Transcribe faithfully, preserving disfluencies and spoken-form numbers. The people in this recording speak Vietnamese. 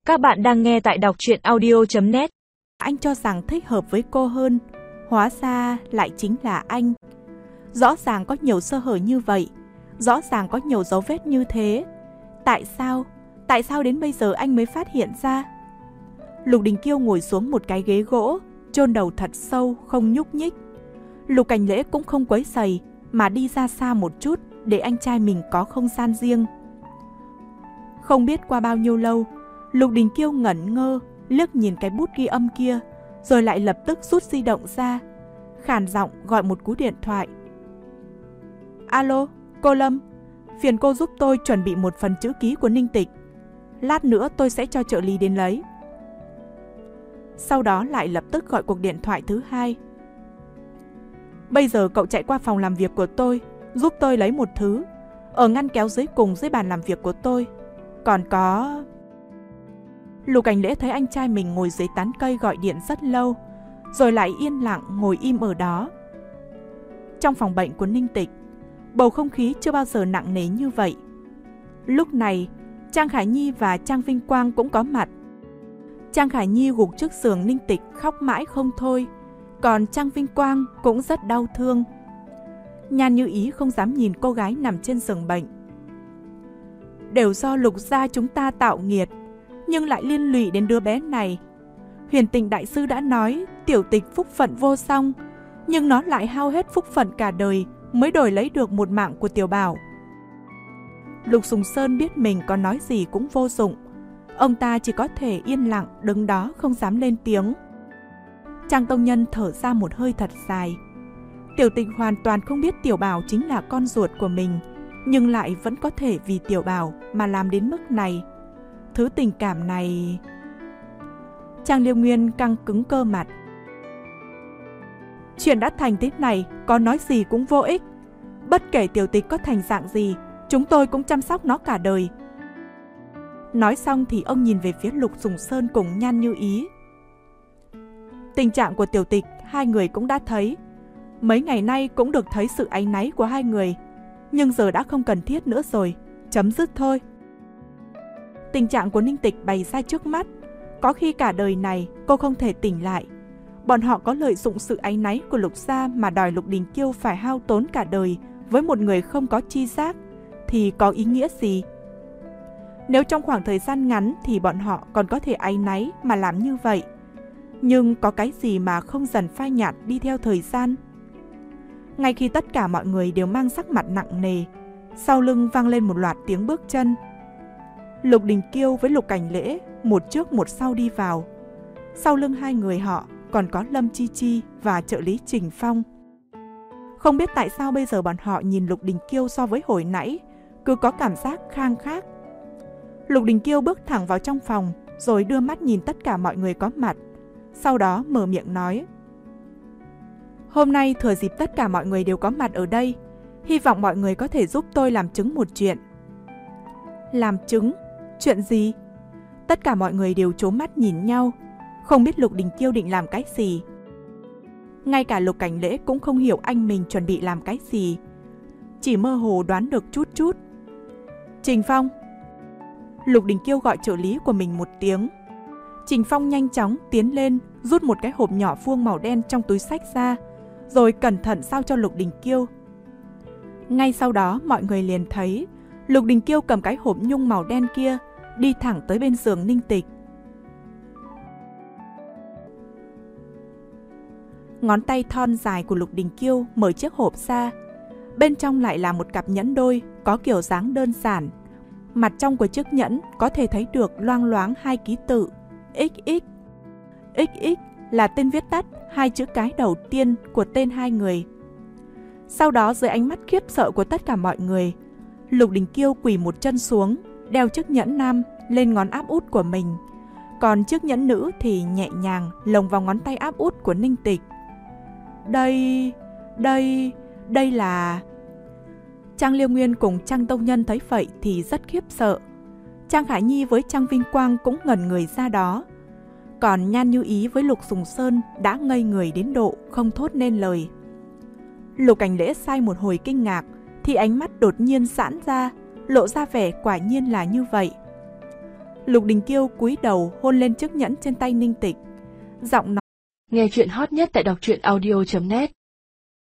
Các bạn đang nghe tại đọc truyện audio chấm net. Anh cho rằng thích hợp với cô hơn, hóa ra lại chính là anh. Rõ ràng có nhiều sơ hở như vậy, rõ ràng có nhiều dấu vết như thế. Tại sao? Tại sao đến bây giờ anh mới phát hiện ra? Lục Đình Kiêu ngồi xuống một cái ghế gỗ, chôn đầu thật sâu, không nhúc nhích. Lục Cảnh Lễ cũng không quấy rầy, mà đi ra xa một chút để anh trai mình có không gian riêng. Không biết qua bao nhiêu lâu, Lục Đình Kiêu ngẩn ngơ, liếc nhìn cái bút ghi âm kia, rồi lại lập tức rút di động ra, khàn giọng gọi một cú điện thoại. Alo, cô Lâm, phiền cô giúp tôi chuẩn bị một phần chữ ký của Ninh Tịch. Lát nữa tôi sẽ cho trợ lý đến lấy. Sau đó lại lập tức gọi cuộc điện thoại thứ hai. Bây giờ cậu chạy qua phòng làm việc của tôi, giúp tôi lấy một thứ, ở ngăn kéo dưới cùng dưới bàn làm việc của tôi. Còn có... Lục Cảnh Lễ thấy anh trai mình ngồi dưới tán cây gọi điện rất lâu, rồi lại yên lặng ngồi im ở đó. Trong phòng bệnh của Ninh Tịch, bầu không khí chưa bao giờ nặng nề như vậy. Lúc này, Trang Khải Nhi và Trang Vinh Quang cũng có mặt. Trang Khải Nhi gục trước giường Ninh Tịch khóc mãi không thôi, còn Trang Vinh Quang cũng rất đau thương. Nhan Như Ý không dám nhìn cô gái nằm trên giường bệnh. Đều do Lục gia chúng ta tạo nghiệt, nhưng lại liên lụy đến đứa bé này. Huyền Tịnh đại sư đã nói tiểu tịch phúc phận vô song, nhưng nó lại hao hết phúc phận cả đời mới đổi lấy được một mạng của tiểu bảo. Lục Sùng Sơn biết mình có nói gì cũng vô dụng, ông ta chỉ có thể yên lặng đứng đó không dám lên tiếng. Trang Tông Nhân thở ra một hơi thật dài. Tiểu Tịch hoàn toàn không biết tiểu bảo chính là con ruột của mình, nhưng lại vẫn có thể vì tiểu bảo mà làm đến mức này. Thứ tình cảm này... Trang Liêu Nguyên căng cứng cơ mặt. Chuyện đã thành thế này, có nói gì cũng vô ích. Bất kể tiểu Tịch có thành dạng gì, chúng tôi cũng chăm sóc nó cả đời. Nói xong thì ông nhìn về phía Lục Sùng Sơn cùng Nhan Như Ý. Tình trạng của tiểu Tịch hai người cũng đã thấy. Mấy ngày nay cũng được thấy sự áy náy của hai người, nhưng giờ đã không cần thiết nữa rồi, chấm dứt thôi. Tình trạng của Ninh Tịch bày ra trước mắt, có khi cả đời này cô không thể tỉnh lại. Bọn họ có lợi dụng sự áy náy của Lục gia mà đòi Lục Đình Kiêu phải hao tốn cả đời với một người không có chi giác, thì có ý nghĩa gì? Nếu trong khoảng thời gian ngắn thì bọn họ còn có thể áy náy mà làm như vậy, nhưng có cái gì mà không dần phai nhạt đi theo thời gian? Ngay khi tất cả mọi người đều mang sắc mặt nặng nề, sau lưng vang lên một loạt tiếng bước chân. Lục Đình Kiêu với Lục Cảnh Lễ một trước một sau đi vào. Sau lưng hai người họ còn có Lâm Chi Chi và trợ lý Trình Phong. Không biết tại sao bây giờ bọn họ nhìn Lục Đình Kiêu so với hồi nãy cứ có cảm giác khang khác. Lục Đình Kiêu bước thẳng vào trong phòng, rồi đưa mắt nhìn tất cả mọi người có mặt, sau đó mở miệng nói: Hôm nay thừa dịp tất cả mọi người đều có mặt ở đây, hy vọng mọi người có thể giúp tôi làm chứng một chuyện. Làm chứng? Chuyện gì? Tất cả mọi người đều trố mắt nhìn nhau, không biết Lục Đình Kiêu định làm cái gì. Ngay cả Lục Cảnh Lễ cũng không hiểu anh mình chuẩn bị làm cái gì, chỉ mơ hồ đoán được chút chút. Trình Phong. Lục Đình Kiêu gọi trợ lý của mình một tiếng. Trình Phong nhanh chóng tiến lên, rút một cái hộp nhỏ vuông màu đen trong túi xách ra, rồi cẩn thận giao cho Lục Đình Kiêu. Ngay sau đó mọi người liền thấy Lục Đình Kiêu cầm cái hộp nhung màu đen kia, đi thẳng tới bên giường Ninh Tịch. Ngón tay thon dài của Lục Đình Kiêu mở chiếc hộp ra. Bên trong lại là một cặp nhẫn đôi có kiểu dáng đơn giản. Mặt trong của chiếc nhẫn có thể thấy được loang loáng hai ký tự ích ích. ích ích là tên viết tắt hai chữ cái đầu tiên của tên hai người. Sau đó dưới ánh mắt khiếp sợ của tất cả mọi người, Lục Đình Kiêu quỳ một chân xuống, đeo chiếc nhẫn nam lên ngón áp út của mình, còn chiếc nhẫn nữ thì nhẹ nhàng lồng vào ngón tay áp út của Ninh Tịch. Đây, đây, đây là... Trang Liêu Nguyên cùng Trang Tông Nhân thấy vậy thì rất khiếp sợ. Trang Khải Nhi với Trang Vinh Quang cũng ngẩn người ra đó. Còn Nhan Như Ý với Lục Sùng Sơn đã ngây người đến độ không thốt nên lời. Lục Cảnh Lễ sai một hồi kinh ngạc thì ánh mắt đột nhiên giãn ra, lộ ra vẻ quả nhiên là như vậy. Lục Đình Kiêu cúi đầu hôn lên chiếc nhẫn trên tay Ninh Tịch. Giọng nói. Nghe chuyện hot nhất tại đọc truyện audio chấm net.